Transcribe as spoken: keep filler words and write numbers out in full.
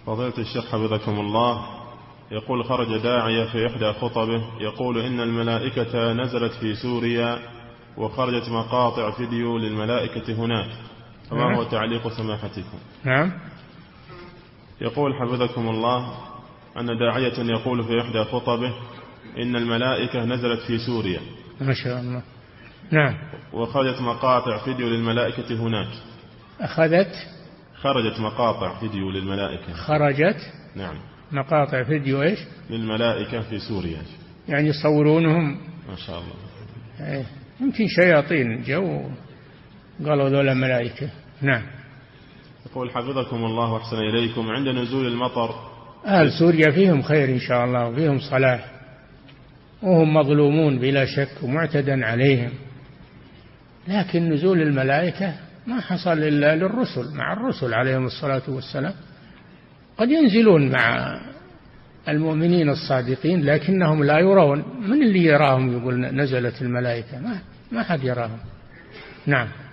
فضيلة الشيخ حفظكم الله، يقول خرج داعية في إحدى خطبه يقول إن الملائكة نزلت في سوريا وخرجت مقاطع فيديو للملائكة هناك، فما هو تعليق سماحتكم؟ نعم. يقول حفظكم الله أن داعية يقول في إحدى خطبه إن الملائكة نزلت في سوريا ما شاء الله. نعم. وخرجت مقاطع فيديو للملائكة هناك. أخذت خرجت مقاطع فيديو للملائكة. خرجت نعم مقاطع فيديو إيش للملائكة في سوريا، يعني يصورونهم. ما شاء الله. ايه يمكن شياطين جو قالوا ذولا ملائكة. نعم. يقول حفظكم الله وأحسن إليكم، عند نزول المطر أهل سوريا فيهم خير إن شاء الله وفيهم صلاح، وهم مظلومون بلا شك ومعتدى عليهم، لكن نزول الملائكة ما حصل إلا للرسل، مع الرسل عليهم الصلاة والسلام، قد ينزلون مع المؤمنين الصادقين لكنهم لا يرون. من اللي يراهم يقول نزلت الملائكة؟ ما ما حد يراهم. نعم.